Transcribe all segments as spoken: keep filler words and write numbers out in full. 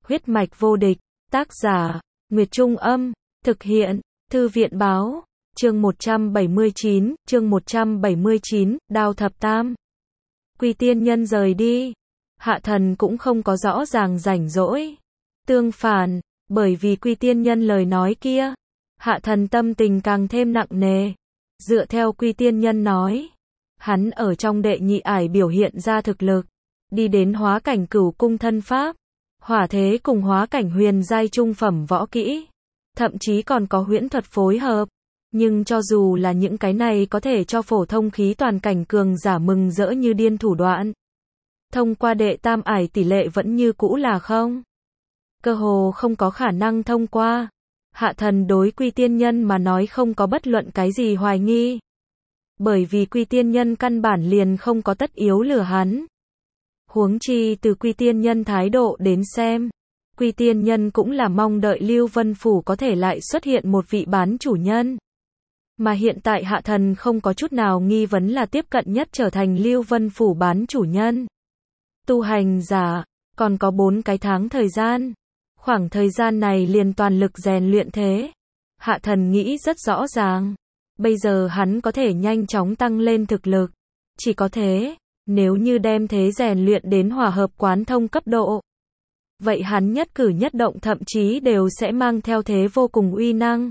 Huyết mạch vô địch, tác giả, Nguyệt Trung Âm, thực hiện, Thư viện Báo, chương một trăm bảy mươi chín, chương một trăm bảy mươi chín, Đao Thập Tam. Quy Tiên Nhân rời đi, Hạ Thần cũng không có rõ ràng rảnh rỗi. Tương phản, bởi vì Quy Tiên Nhân lời nói kia, Hạ Thần tâm tình càng thêm nặng nề. Dựa theo Quy Tiên Nhân nói, hắn ở trong đệ nhị ải biểu hiện ra thực lực, đi đến hóa cảnh cửu cung thân pháp, hỏa thế cùng hóa cảnh huyền giai trung phẩm võ kỹ, thậm chí còn có huyễn thuật phối hợp. Nhưng cho dù là những cái này có thể cho phổ thông khí toàn cảnh cường giả mừng rỡ như điên thủ đoạn, thông qua đệ tam ải tỷ lệ vẫn như cũ là không. Cơ hồ không có khả năng thông qua. Hạ Thần đối Quy Tiên Nhân mà nói không có bất luận cái gì hoài nghi. Bởi vì Quy Tiên Nhân căn bản liền không có tất yếu lừa hắn. Huống chi từ Quy Tiên Nhân thái độ đến xem, Quy Tiên Nhân cũng là mong đợi Lưu Vân Phủ có thể lại xuất hiện một vị bán chủ nhân. Mà hiện tại Hạ Thần không có chút nào nghi vấn là tiếp cận nhất trở thành Lưu Vân Phủ bán chủ nhân. Tu hành giả, còn có bốn cái tháng thời gian. Khoảng thời gian này liền toàn lực rèn luyện thế. Hạ Thần nghĩ rất rõ ràng. Bây giờ hắn có thể nhanh chóng tăng lên thực lực. Chỉ có thế, nếu như đem thế rèn luyện đến hòa hợp quán thông cấp độ, vậy hắn nhất cử nhất động thậm chí đều sẽ mang theo thế vô cùng uy năng.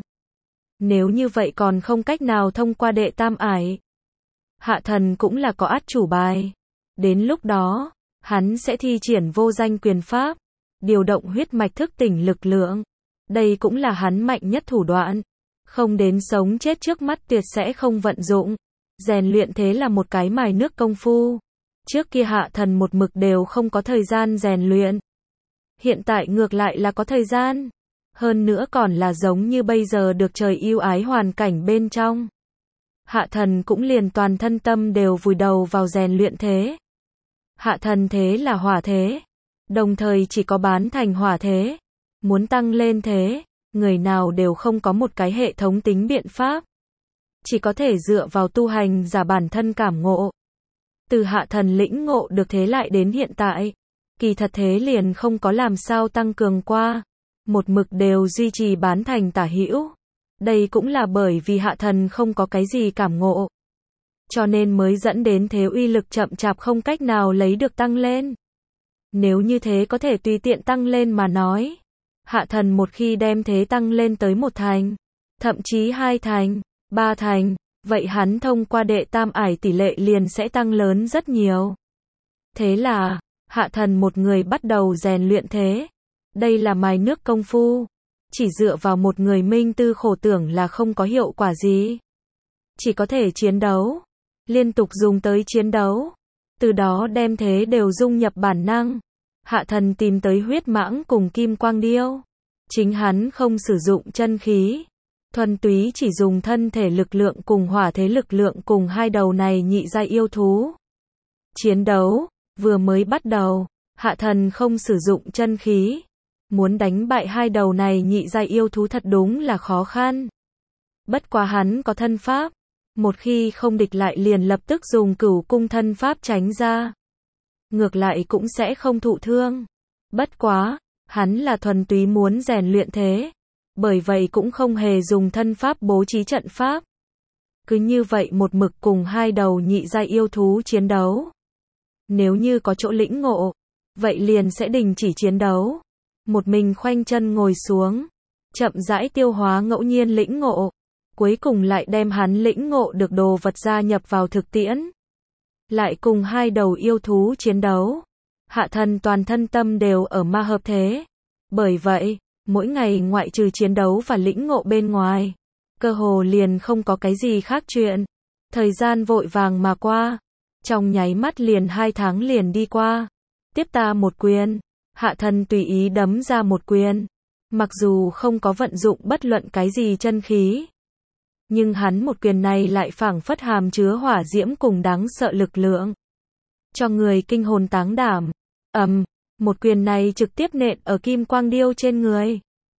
Nếu như vậy còn không cách nào thông qua đệ tam ải, Hạ Thần cũng là có át chủ bài. Đến lúc đó, hắn sẽ thi triển vô danh quyền pháp, điều động huyết mạch thức tỉnh lực lượng. Đây cũng là hắn mạnh nhất thủ đoạn. Không đến sống chết trước mắt tuyệt sẽ không vận dụng. Rèn luyện thế là một cái mài nước công phu. Trước kia Hạ Thần một mực đều không có thời gian rèn luyện. Hiện tại ngược lại là có thời gian. Hơn nữa còn là giống như bây giờ được trời yêu ái hoàn cảnh bên trong. Hạ Thần cũng liền toàn thân tâm đều vùi đầu vào rèn luyện thế. Hạ Thần thế là hỏa thế. Đồng thời chỉ có bán thành hỏa thế. Muốn tăng lên thế, người nào đều không có một cái hệ thống tính biện pháp. Chỉ có thể dựa vào tu hành giả bản thân cảm ngộ. Từ Hạ Thần lĩnh ngộ được thế lại đến hiện tại, kỳ thật thế liền không có làm sao tăng cường qua. Một mực đều duy trì bán thành tả hữu. Đây cũng là bởi vì Hạ Thần không có cái gì cảm ngộ. Cho nên mới dẫn đến thế uy lực chậm chạp không cách nào lấy được tăng lên. Nếu như thế có thể tùy tiện tăng lên mà nói, Hạ Thần một khi đem thế tăng lên tới một thành, thậm chí hai thành, ba thành, vậy hắn thông qua đệ tam ải tỷ lệ liền sẽ tăng lớn rất nhiều. Thế là, Hạ Thần một người bắt đầu rèn luyện thế. Đây là mài nước công phu. Chỉ dựa vào một người minh tư khổ tưởng là không có hiệu quả gì. Chỉ có thể chiến đấu. Liên tục dùng tới chiến đấu. Từ đó đem thế đều dung nhập bản năng. Hạ Thần tìm tới huyết mãng cùng kim quang điêu. Chính hắn không sử dụng chân khí. Thuần túy chỉ dùng thân thể lực lượng cùng hỏa thế lực lượng cùng hai đầu này nhị giai yêu thú. Chiến đấu, vừa mới bắt đầu, Hạ Thần không sử dụng chân khí. Muốn đánh bại hai đầu này nhị giai yêu thú thật đúng là khó khăn. Bất quá hắn có thân pháp. Một khi không địch lại liền lập tức dùng cửu cung thân pháp tránh ra. Ngược lại cũng sẽ không thụ thương. Bất quá, hắn là thuần túy muốn rèn luyện thế. Bởi vậy cũng không hề dùng thân pháp bố trí trận pháp. Cứ như vậy một mực cùng hai đầu nhị giai yêu thú chiến đấu. Nếu như có chỗ lĩnh ngộ, vậy liền sẽ đình chỉ chiến đấu. Một mình khoanh chân ngồi xuống, chậm rãi tiêu hóa ngẫu nhiên lĩnh ngộ, cuối cùng lại đem hắn lĩnh ngộ được đồ vật gia nhập vào thực tiễn. Lại cùng hai đầu yêu thú chiến đấu. Hạ Thần toàn thân tâm đều ở ma hợp thế. Bởi vậy, mỗi ngày ngoại trừ chiến đấu và lĩnh ngộ bên ngoài, cơ hồ liền không có cái gì khác chuyện. Thời gian vội vàng mà qua, trong nháy mắt liền hai tháng liền đi qua. Tiếp ta một quyền. Hạ Thần tùy ý đấm ra một quyền. Mặc dù không có vận dụng bất luận cái gì chân khí, nhưng hắn một quyền này lại phảng phất hàm chứa hỏa diễm cùng đáng sợ lực lượng, cho người kinh hồn táng đảm. Ầm, một quyền này trực tiếp nện ở kim quang điêu trên người,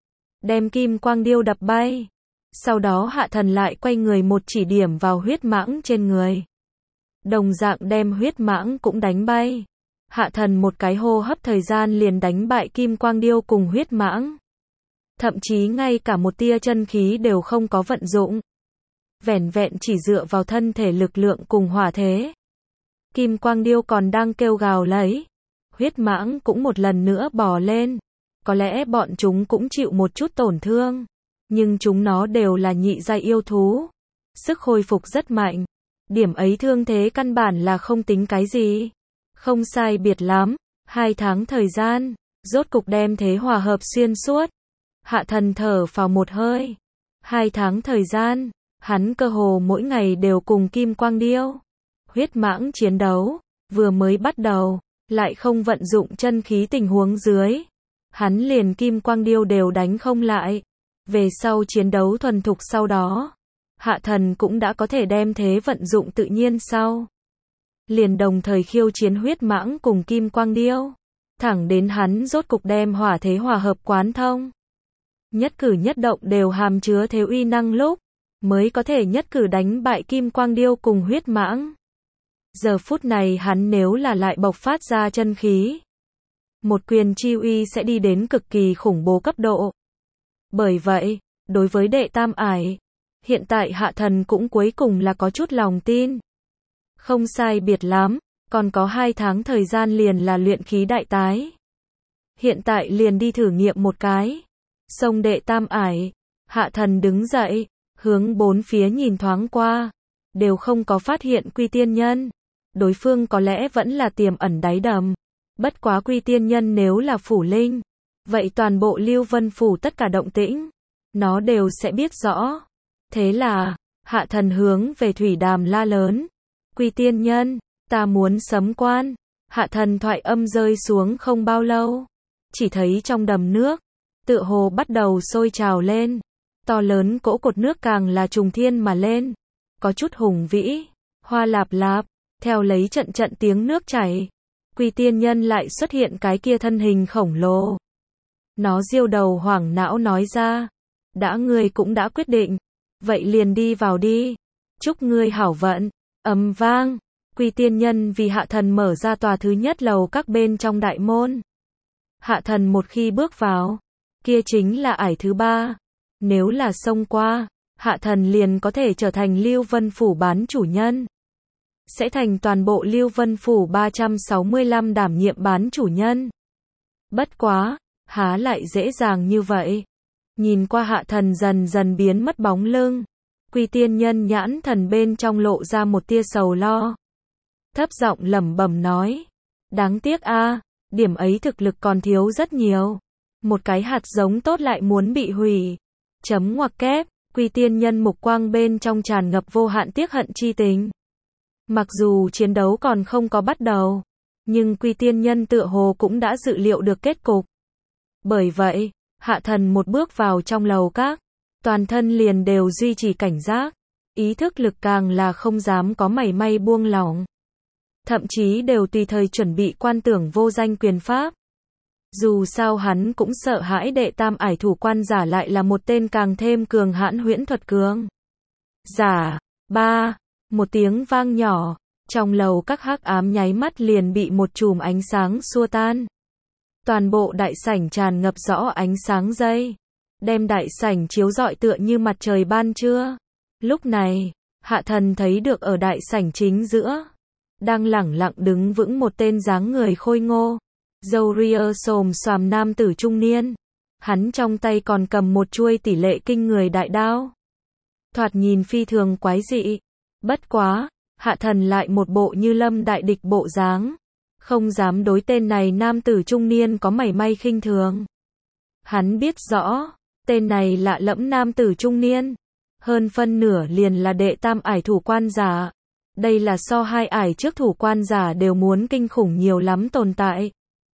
đem kim quang điêu đập bay. Sau đó Hạ Thần lại quay người một chỉ điểm vào huyết mãng trên người, đồng dạng đem huyết mãng cũng đánh bay. Hạ thần một cái hô hấp thời gian liền đánh bại Kim Quang Điêu cùng huyết mãng. Thậm chí ngay cả một tia chân khí đều không có vận dụng. Vẻn vẹn chỉ dựa vào thân thể lực lượng cùng hỏa thế. Kim Quang Điêu còn đang kêu gào lấy. Huyết mãng cũng một lần nữa bò lên. Có lẽ bọn chúng cũng chịu một chút tổn thương. Nhưng chúng nó đều là nhị giai yêu thú. Sức hồi phục rất mạnh. Điểm ấy thương thế căn bản là không tính cái gì. Không sai biệt lắm. Hai tháng thời gian. Rốt cục đem thế hòa hợp xuyên suốt. Hạ thần thở vào một hơi. Hai tháng thời gian. Hắn cơ hồ mỗi ngày đều cùng Kim Quang Điêu. Huyết mãng chiến đấu. Vừa mới bắt đầu. Lại không vận dụng chân khí tình huống dưới. Hắn liền Kim Quang Điêu đều đánh không lại. Về sau chiến đấu thuần thục sau đó. Hạ thần cũng đã có thể đem thế vận dụng tự nhiên sau. Liền đồng thời khiêu chiến huyết mãng cùng Kim Quang Điêu. Thẳng đến hắn rốt cục đem hỏa thế hòa hợp quán thông. Nhất cử nhất động đều hàm chứa thế uy năng lúc. Mới có thể nhất cử đánh bại Kim Quang Điêu cùng huyết mãng. Giờ phút này hắn nếu là lại bộc phát ra chân khí. Một quyền chi uy sẽ đi đến cực kỳ khủng bố cấp độ. Bởi vậy, đối với đệ tam ải, hiện tại hạ thần cũng cuối cùng là có chút lòng tin. Không sai biệt lắm, còn có hai tháng thời gian liền là luyện khí đại tái. Hiện tại liền đi thử nghiệm một cái. Xông đệ tam ải, hạ thần đứng dậy, hướng bốn phía nhìn thoáng qua. Đều không có phát hiện Quy Tiên Nhân. Đối phương có lẽ vẫn là tiềm ẩn đáy đầm. Bất quá Quy Tiên Nhân nếu là phủ linh. Vậy toàn bộ Lưu Vân Phủ tất cả động tĩnh. Nó đều sẽ biết rõ. Thế là, hạ thần hướng về thủy đàm la lớn. Quy Tiên Nhân, ta muốn sấm quan. Hạ thần thoại âm rơi xuống không bao lâu. Chỉ thấy trong đầm nước. Tựa hồ bắt đầu sôi trào lên. To lớn cỗ cột nước càng là trùng thiên mà lên. Có chút hùng vĩ. Hoa lạp lạp. Theo lấy trận trận tiếng nước chảy. Quy Tiên Nhân lại xuất hiện cái kia thân hình khổng lồ. Nó diêu đầu hoảng não nói ra. Đã ngươi cũng đã quyết định. Vậy liền đi vào đi. Chúc ngươi hảo vận. Ầm vang. Quy Tiên Nhân vì hạ thần mở ra tòa thứ nhất lầu các bên trong đại môn. Hạ thần một khi bước vào. Kia chính là ải thứ ba. Nếu là xông qua. Hạ thần liền có thể trở thành Lưu Vân Phủ bán chủ nhân. Sẽ thành toàn bộ Lưu Vân Phủ ba trăm sáu mươi lăm đảm nhiệm bán chủ nhân. Bất quá. Há lại dễ dàng như vậy. Nhìn qua hạ thần dần dần biến mất bóng lưng. Quy Tiên Nhân nhãn thần bên trong lộ ra một tia sầu lo. Thấp giọng lẩm bẩm nói. Đáng tiếc a, điểm ấy thực lực còn thiếu rất nhiều. Một cái hạt giống tốt lại muốn bị hủy. Chấm ngoặc kép, Quy Tiên Nhân mục quang bên trong tràn ngập vô hạn tiếc hận chi tình. Mặc dù chiến đấu còn không có bắt đầu. Nhưng Quy Tiên Nhân tựa hồ cũng đã dự liệu được kết cục. Bởi vậy, hạ thần một bước vào trong lầu các, toàn thân liền đều duy trì cảnh giác, ý thức lực càng là không dám có mảy may buông lỏng. Thậm chí đều tùy thời chuẩn bị quan tưởng vô danh quyền pháp. Dù sao hắn cũng sợ hãi đệ tam ải thủ quan giả lại là một tên càng thêm cường hãn huyễn thuật cường giả. Ba, một tiếng vang nhỏ, trong lầu các hắc ám nháy mắt liền bị một chùm ánh sáng xua tan. Toàn bộ đại sảnh tràn ngập rõ ánh sáng dây, đem đại sảnh chiếu rọi tựa như mặt trời ban trưa. Lúc này, hạ thần thấy được ở đại sảnh chính giữa, đang lẳng lặng đứng vững một tên dáng người khôi ngô, râu ria xồm xoàm nam tử trung niên. Hắn trong tay còn cầm một chuôi tỷ lệ kinh người đại đao. Thoạt nhìn phi thường quái dị. Bất quá, hạ thần lại một bộ như lâm đại địch bộ dáng. Không dám đối tên này nam tử trung niên có mảy may khinh thường. Hắn biết rõ, tên này lạ lẫm nam tử trung niên. Hơn phân nửa liền là đệ tam ải thủ quan giả. Đây là so hai ải trước thủ quan giả đều muốn kinh khủng nhiều lắm tồn tại.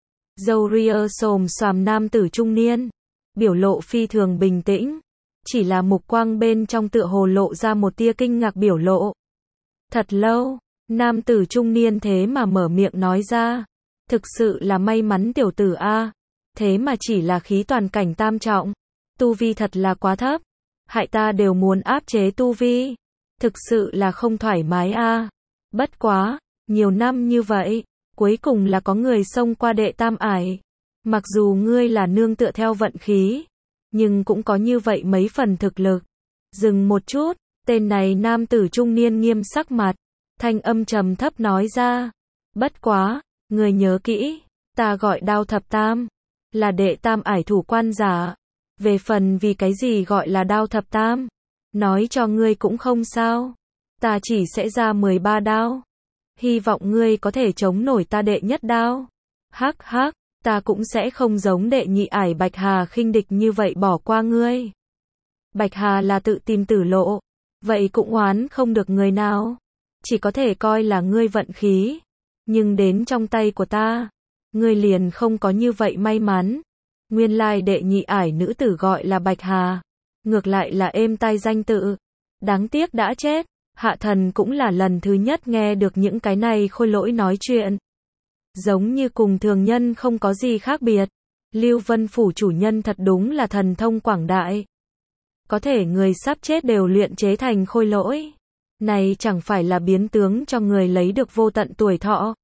Râu ria xồm xoàm nam tử trung niên. Biểu lộ phi thường bình tĩnh. Chỉ là mục quang bên trong tựa hồ lộ ra một tia kinh ngạc biểu lộ. Thật lâu. Nam tử trung niên thế mà mở miệng nói ra. Thực sự là may mắn tiểu tử a. Thế mà chỉ là khí toàn cảnh tam trọng. Tu vi thật là quá thấp. Hại ta đều muốn áp chế tu vi. Thực sự là không thoải mái a. Bất quá, nhiều năm như vậy, Cuối cùng là có người xông qua đệ tam ải. Mặc dù ngươi là nương tựa theo vận khí, nhưng cũng có như vậy mấy phần thực lực. Dừng một chút, tên này nam tử trung niên nghiêm sắc mặt, thanh âm trầm thấp nói ra. Bất quá, ngươi nhớ kỹ, ta gọi Đao Thập Tam, là đệ tam ải thủ quan giả. Về phần vì cái gì gọi là Đao Thập Tam, nói cho ngươi cũng không sao. Ta chỉ sẽ ra mười ba đao. Hy vọng ngươi có thể chống nổi ta đệ nhất đao. Hắc hắc, ta cũng sẽ không giống đệ nhị ải Bạch Hà khinh địch như vậy bỏ qua ngươi. Bạch Hà là tự tìm tử lộ, vậy cũng oán không được người nào. Chỉ có thể coi là ngươi vận khí. Nhưng đến trong tay của ta, ngươi liền không có như vậy may mắn. Nguyên lai đệ nhị ải nữ tử gọi là Bạch Hà, ngược lại là êm tai danh tự. Đáng tiếc đã chết. Hạ thần cũng là lần thứ nhất nghe được những cái này khôi lỗi nói chuyện. Giống như cùng thường nhân không có gì khác biệt. Lưu Vân Phủ chủ nhân thật đúng là thần thông quảng đại. Có thể người sắp chết đều luyện chế thành khôi lỗi. Này chẳng phải là biến tướng cho người lấy được vô tận tuổi thọ.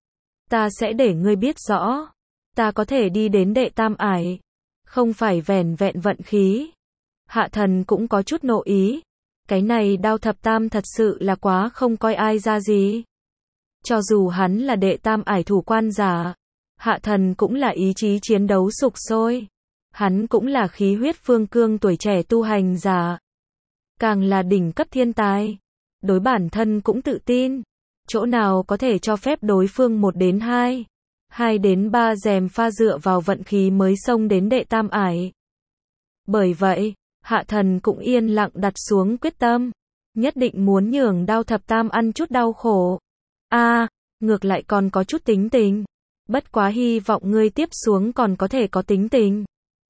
Ta sẽ để ngươi biết rõ. Ta có thể đi đến đệ tam ải. Không phải vẻn vẹn vận khí. Hạ thần cũng có chút nộ ý. Cái này Đao Thập Tam thật sự là quá không coi ai ra gì. Cho dù hắn là đệ tam ải thủ quan giả, hạ thần cũng là ý chí chiến đấu sục sôi. Hắn cũng là khí huyết phương cương tuổi trẻ tu hành giả. Càng là đỉnh cấp thiên tài. Đối bản thân cũng tự tin. Chỗ nào có thể cho phép đối phương một đến hai, hai đến ba dèm pha dựa vào vận khí mới xông đến đệ tam ải. Bởi vậy, hạ thần cũng yên lặng đặt xuống quyết tâm. Nhất định muốn nhường Đao Thập Tam ăn chút đau khổ. A, à, ngược lại còn có chút tính tình. Bất quá hy vọng ngươi tiếp xuống còn có thể có tính tình.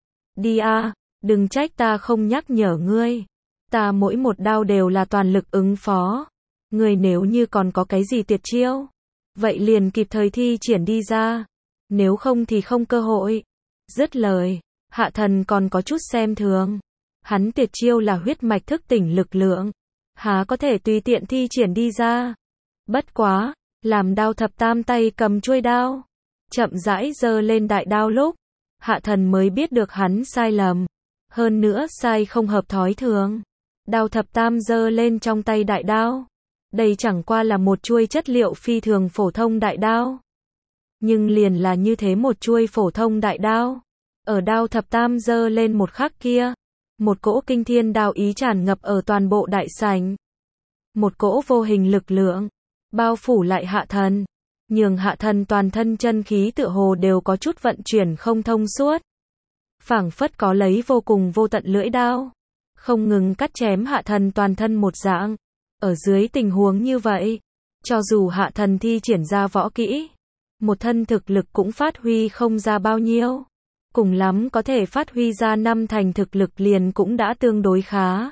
Đi a, à, đừng trách ta không nhắc nhở ngươi. Ta mỗi một đao đều là toàn lực ứng phó. Ngươi nếu như còn có cái gì tuyệt chiêu, vậy liền kịp thời thi triển đi ra. Nếu không thì không cơ hội. Dứt lời, hạ thần còn có chút xem thường. Hắn tuyệt chiêu là huyết mạch thức tỉnh lực lượng. Há có thể tùy tiện thi triển đi ra. Bất quá, làm Đao Thập Tam tay cầm chuôi đao, chậm rãi giơ lên đại đao lúc, hạ thần mới biết được hắn sai lầm. Hơn nữa sai không hợp thói thường. Đao Thập Tam giơ lên trong tay đại đao. Đây chẳng qua là một chuôi chất liệu phi thường phổ thông đại đao. Nhưng liền là như thế một chuôi phổ thông đại đao. Ở Đao Thập Tam giơ lên một khắc kia, một cỗ kinh thiên đao ý tràn ngập ở toàn bộ đại sảnh. Một cỗ vô hình lực lượng bao phủ lại hạ thần, nhường hạ thần toàn thân chân khí tựa hồ đều có chút vận chuyển không thông suốt. Phảng phất có lấy vô cùng vô tận lưỡi đao, không ngừng cắt chém hạ thần toàn thân một dạng. Ở dưới tình huống như vậy, cho dù hạ thần thi triển ra võ kỹ, một thân thực lực cũng phát huy không ra bao nhiêu. Cùng lắm có thể phát huy ra năm thành thực lực liền cũng đã tương đối khá.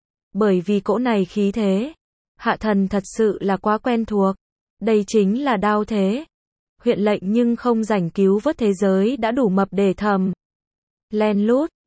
Bởi vì cỗ này khí thế, hạ thần thật sự là quá quen thuộc. Đây chính là đao thế. Huyện lệnh nhưng không rảnh cứu vớt thế giới đã đủ mập để thầm. Len lút,